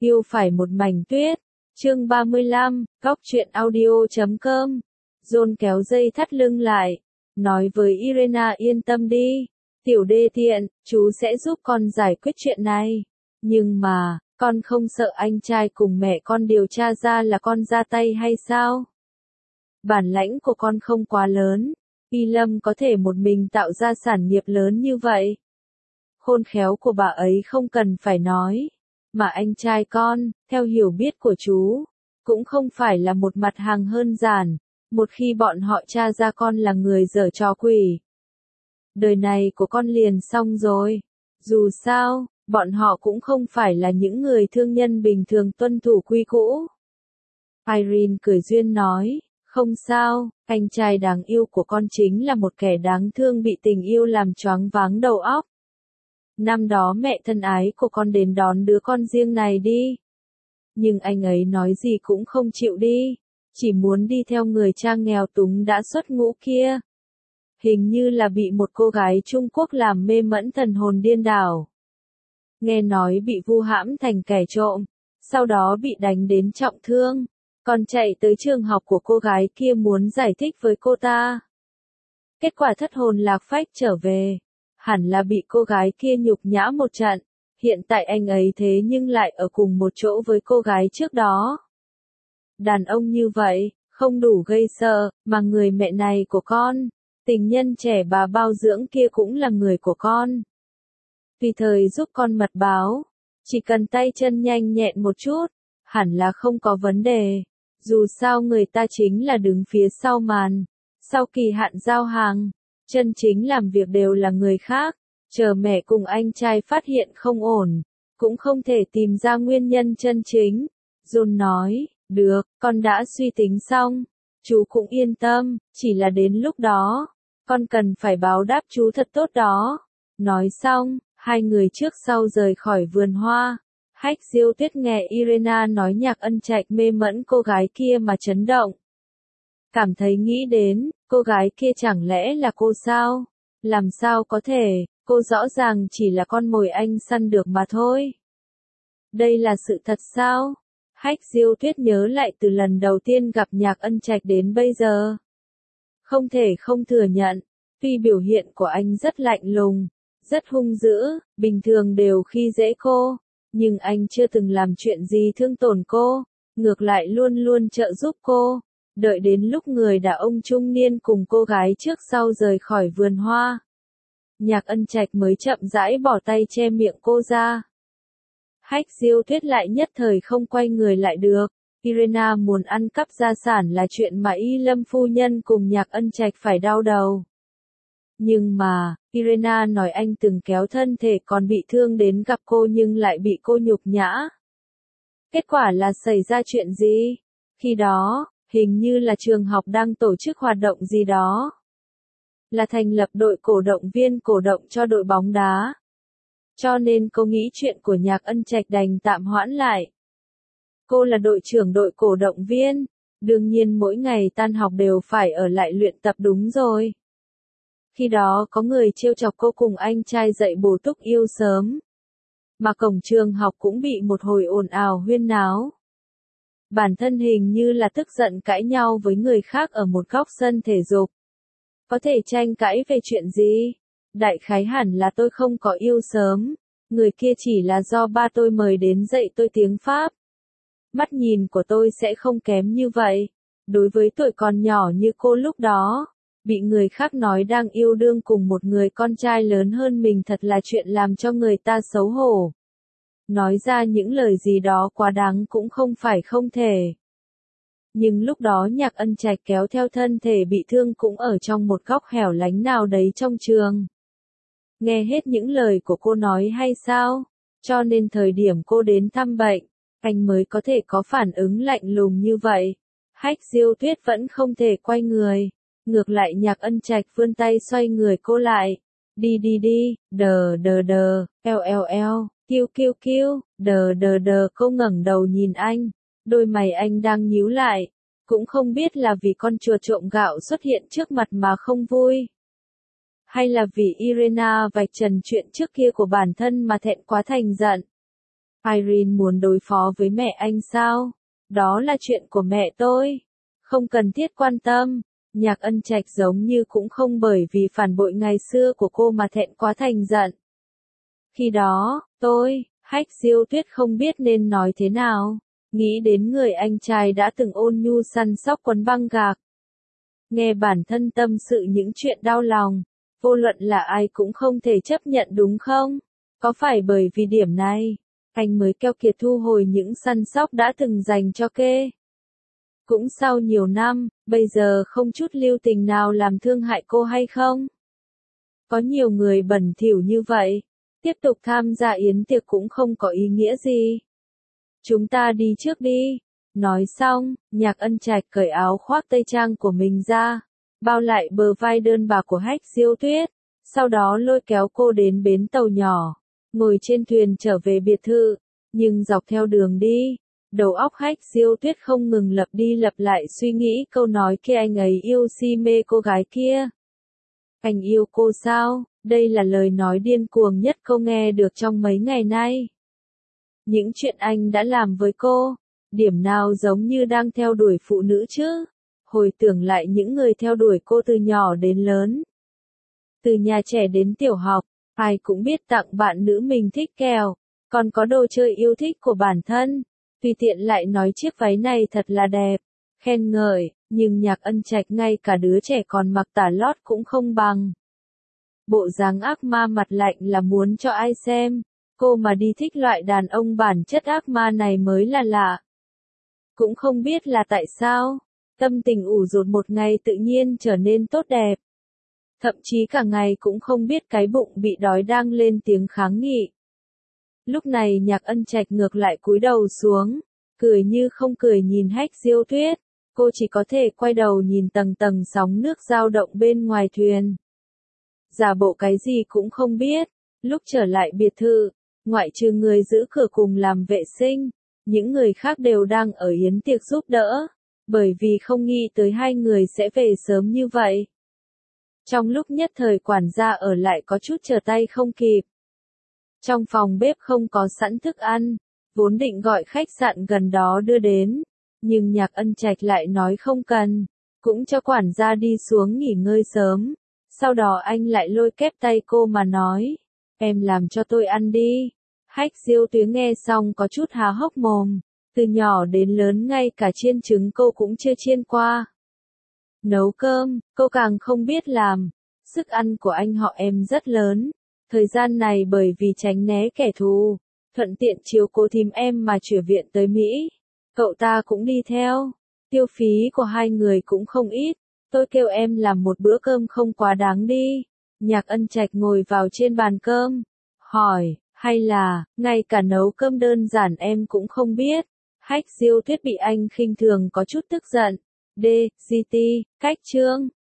Yêu phải một mảnh tuyết. Chương 35, góc truyện audio.com. John kéo dây thắt lưng lại, nói với Irena yên tâm đi, tiểu đê tiện, chú sẽ giúp con giải quyết chuyện này. Nhưng mà, con không sợ anh trai cùng mẹ con điều tra ra là con ra tay hay sao? Bản lãnh của con không quá lớn, Y Lâm có thể một mình tạo ra sản nghiệp lớn như vậy. Khôn khéo của bà ấy không cần phải nói. Mà anh trai con, theo hiểu biết của chú, cũng không phải là một mặt hàng đơn giản, một khi bọn họ tra ra con là người giở trò quỷ. Đời này của con liền xong rồi. Dù sao, bọn họ cũng không phải là những người thương nhân bình thường tuân thủ quy cũ. Irene cười duyên nói, không sao, anh trai đáng yêu của con chính là một kẻ đáng thương bị tình yêu làm choáng váng đầu óc. Năm đó mẹ thân ái của con đến đón đứa con riêng này đi. Nhưng anh ấy nói gì cũng không chịu đi, chỉ muốn đi theo người cha nghèo túng đã xuất ngũ kia. Hình như là bị một cô gái Trung Quốc làm mê mẫn thần hồn điên đảo. Nghe nói bị vu hãm thành kẻ trộm, sau đó bị đánh đến trọng thương, còn chạy tới trường học của cô gái kia muốn giải thích với cô ta. Kết quả thất hồn lạc phách trở về. Hẳn là bị cô gái kia nhục nhã một trận, hiện tại anh ấy thế nhưng lại ở cùng một chỗ với cô gái trước đó. Đàn ông như vậy, không đủ gây sợ, mà người mẹ này của con, tình nhân trẻ bà bao dưỡng kia cũng là người của con. Tùy thời giúp con mật báo, chỉ cần tay chân nhanh nhẹn một chút, hẳn là không có vấn đề. Dù sao người ta chính là đứng phía sau màn, sau kỳ hạn giao hàng. Chân chính làm việc đều là người khác, chờ mẹ cùng anh trai phát hiện không ổn, cũng không thể tìm ra nguyên nhân chân chính. John nói, được, con đã suy tính xong, chú cũng yên tâm, chỉ là đến lúc đó, con cần phải báo đáp chú thật tốt đó. Nói xong, hai người trước sau rời khỏi vườn hoa. Hách Diêu Tuyết nghe Irena nói Nhạc Ân Trạch mê mẫn cô gái kia mà chấn động. Cảm thấy nghĩ đến, cô gái kia chẳng lẽ là cô sao? Làm sao có thể, cô rõ ràng chỉ là con mồi anh săn được mà thôi. Đây là sự thật sao? Hách Diêu Tuyết nhớ lại từ lần đầu tiên gặp Nhạc Ân Trạch đến bây giờ. Không thể không thừa nhận, tuy biểu hiện của anh rất lạnh lùng, rất hung dữ, bình thường đều khi dễ cô, nhưng anh chưa từng làm chuyện gì thương tổn cô, ngược lại luôn luôn trợ giúp cô. Đợi đến lúc người đàn ông trung niên cùng cô gái trước sau rời khỏi vườn hoa, Nhạc Ân Trạch mới chậm rãi bỏ tay che miệng cô ra. Hách Diêu Tuyết lại nhất thời không quay người lại được. Irena muốn ăn cắp gia sản là chuyện mà Y Lâm phu nhân cùng Nhạc Ân Trạch phải đau đầu. Nhưng mà, Irena nói anh từng kéo thân thể còn bị thương đến gặp cô nhưng lại bị cô nhục nhã. Kết quả là xảy ra chuyện gì? Khi đó, hình như là trường học đang tổ chức hoạt động gì đó. Là thành lập đội cổ động viên cổ động cho đội bóng đá. Cho nên cô nghĩ chuyện của Nhạc Ân Trạch đành tạm hoãn lại. Cô là đội trưởng đội cổ động viên, đương nhiên mỗi ngày tan học đều phải ở lại luyện tập đúng rồi. Khi đó có người trêu chọc cô cùng anh trai dậy bổ túc yêu sớm. Mà cổng trường học cũng bị một hồi ồn ào huyên náo. Bản thân hình như là tức giận cãi nhau với người khác ở một góc sân thể dục. Có thể tranh cãi về chuyện gì? Đại khái hẳn là tôi không có yêu sớm, người kia chỉ là do ba tôi mời đến dạy tôi tiếng Pháp. Mắt nhìn của tôi sẽ không kém như vậy. Đối với tuổi còn nhỏ như cô lúc đó, bị người khác nói đang yêu đương cùng một người con trai lớn hơn mình thật là chuyện làm cho người ta xấu hổ. Nói ra những lời gì đó quá đáng cũng không phải không thể. Nhưng lúc đó Nhạc Ân Trạch kéo theo thân thể bị thương cũng ở trong một góc hẻo lánh nào đấy trong trường. Nghe hết những lời của cô nói hay sao? Cho nên thời điểm cô đến thăm bệnh, anh mới có thể có phản ứng lạnh lùng như vậy. Hách Diêu Tuyết vẫn không thể quay người. Ngược lại Nhạc Ân Trạch vươn tay xoay người cô lại. Đi đi đi, đờ đờ đờ, eo eo eo, kiêu kiêu kiêu, đờ đờ đờ. Cô ngẩng đầu nhìn anh, đôi mày anh đang nhíu lại, cũng không biết là vì con chùa trộm gạo xuất hiện trước mặt mà không vui. Hay là vì Irena vạch trần chuyện trước kia của bản thân mà thẹn quá thành giận. Irene muốn đối phó với mẹ anh sao? Đó là chuyện của mẹ tôi. Không cần thiết quan tâm. Nhạc Ân Trạch giống như cũng không bởi vì phản bội ngày xưa của cô mà thẹn quá thành giận. Khi đó, Hách Diêu Tuyết không biết nên nói thế nào. Nghĩ đến người anh trai đã từng ôn nhu săn sóc quấn băng gạc. Nghe bản thân tâm sự những chuyện đau lòng, vô luận là ai cũng không thể chấp nhận đúng không? Có phải bởi vì điểm này, anh mới keo kiệt thu hồi những săn sóc đã từng dành cho kê? Cũng sau nhiều năm, bây giờ không chút lưu tình nào làm thương hại cô hay không? Có nhiều người bẩn thỉu như vậy, tiếp tục tham gia yến tiệc cũng không có ý nghĩa gì. Chúng ta đi trước đi. Nói xong, Nhạc Ân Trạch cởi áo khoác tây trang của mình ra, bao lại bờ vai đơn bạc của Hách Diêu Tuyết, sau đó lôi kéo cô đến bến tàu nhỏ, ngồi trên thuyền trở về biệt thự, nhưng dọc theo đường đi, đầu óc Hách Diêu Tuyết không ngừng lặp đi lặp lại suy nghĩ câu nói kia anh ấy yêu si mê cô gái kia. Anh yêu cô sao? Đây là lời nói điên cuồng nhất cô nghe được trong mấy ngày nay. Những chuyện anh đã làm với cô, điểm nào giống như đang theo đuổi phụ nữ chứ? Hồi tưởng lại những người theo đuổi cô từ nhỏ đến lớn. Từ nhà trẻ đến tiểu học, ai cũng biết tặng bạn nữ mình thích kẹo, còn có đồ chơi yêu thích của bản thân. Tùy tiện lại nói chiếc váy này thật là đẹp, khen ngợi, nhưng Nhạc Ân Trạch ngay cả đứa trẻ còn mặc tả lót cũng không bằng. Bộ dáng ác ma mặt lạnh là muốn cho ai xem, cô mà đi thích loại đàn ông bản chất ác ma này mới là lạ. Cũng không biết là tại sao, tâm tình ủ rột một ngày tự nhiên trở nên tốt đẹp. Thậm chí cả ngày cũng không biết cái bụng bị đói đang lên tiếng kháng nghị. Lúc này Nhạc Ân Trạch ngược lại cúi đầu xuống, cười như không cười nhìn Hách Diêu Tuyết, cô chỉ có thể quay đầu nhìn tầng tầng sóng nước dao động bên ngoài thuyền. Giả bộ cái gì cũng không biết, lúc trở lại biệt thự, ngoại trừ người giữ cửa cùng làm vệ sinh, những người khác đều đang ở yến tiệc giúp đỡ, bởi vì không nghĩ tới hai người sẽ về sớm như vậy. Trong lúc nhất thời quản gia ở lại có chút trở tay không kịp. Trong phòng bếp không có sẵn thức ăn, vốn định gọi khách sạn gần đó đưa đến, nhưng Nhạc Ân Trạch lại nói không cần, cũng cho quản gia đi xuống nghỉ ngơi sớm. Sau đó anh lại lôi kép tay cô mà nói, em làm cho tôi ăn đi. Hách Diêu Tuyết nghe xong có chút há hốc mồm, từ nhỏ đến lớn ngay cả chiên trứng cô cũng chưa chiên qua. Nấu cơm, cô càng không biết làm, sức ăn của anh họ em rất lớn, thời gian này bởi vì tránh né kẻ thù, thuận tiện chiếu cố thím em mà chuyển viện tới Mỹ, cậu ta cũng đi theo, tiêu phí của hai người cũng không ít. Tôi kêu em làm một bữa cơm không quá đáng đi. Nhạc Ân Trạch ngồi vào trên bàn cơm, hỏi, hay là, ngay cả nấu cơm đơn giản em cũng không biết. Hách Diêu Tuyết bị anh khinh thường có chút tức giận. D. GT, cách chương.